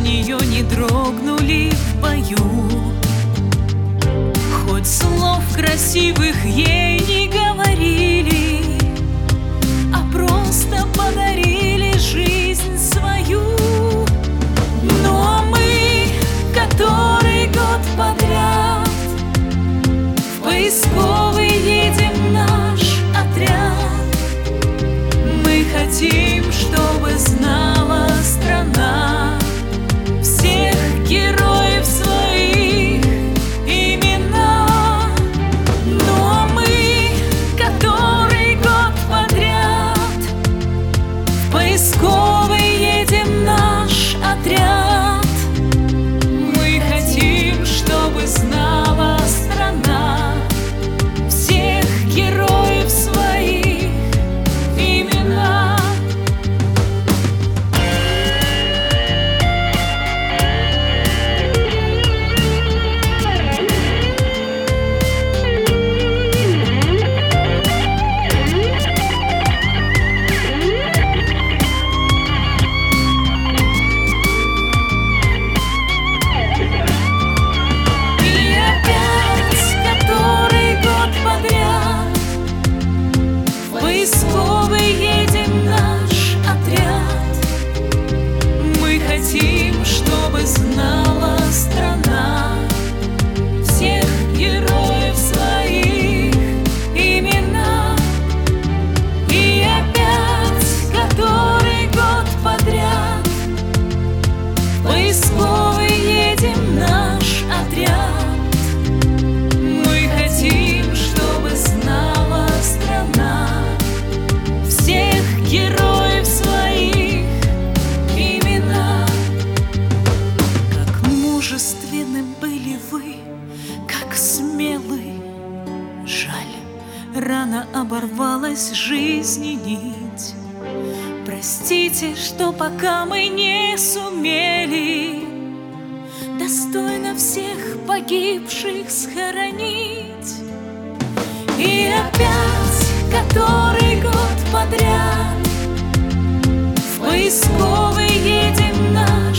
нее не дрогнули в бою. Хоть слов красивых ей не говорили, а просто подарили жизнь свою. Ну а мы, который год подряд в поисковый едем наш отряд, мы хотим, чтобы знала страна всех героев своих имена. Ну а мы, который год подряд в поисковый едем наш отряд, мы хотим, чтобы знала страна всех героев своих имена. Поисковый едем наш отряд, мы хотим, чтобы знала страна всех героев своих имена. И опять, который год подряд, поисковый едем наш отряд, мы хотим, чтобы знала страна всех героев своих имена. Как мужественны были вы, как смелы. Жаль, рано оборвалась жизни нить. Простите, что пока мы не сумели достойно всех погибших схоронить. И опять, который год подряд в поисковый едем наш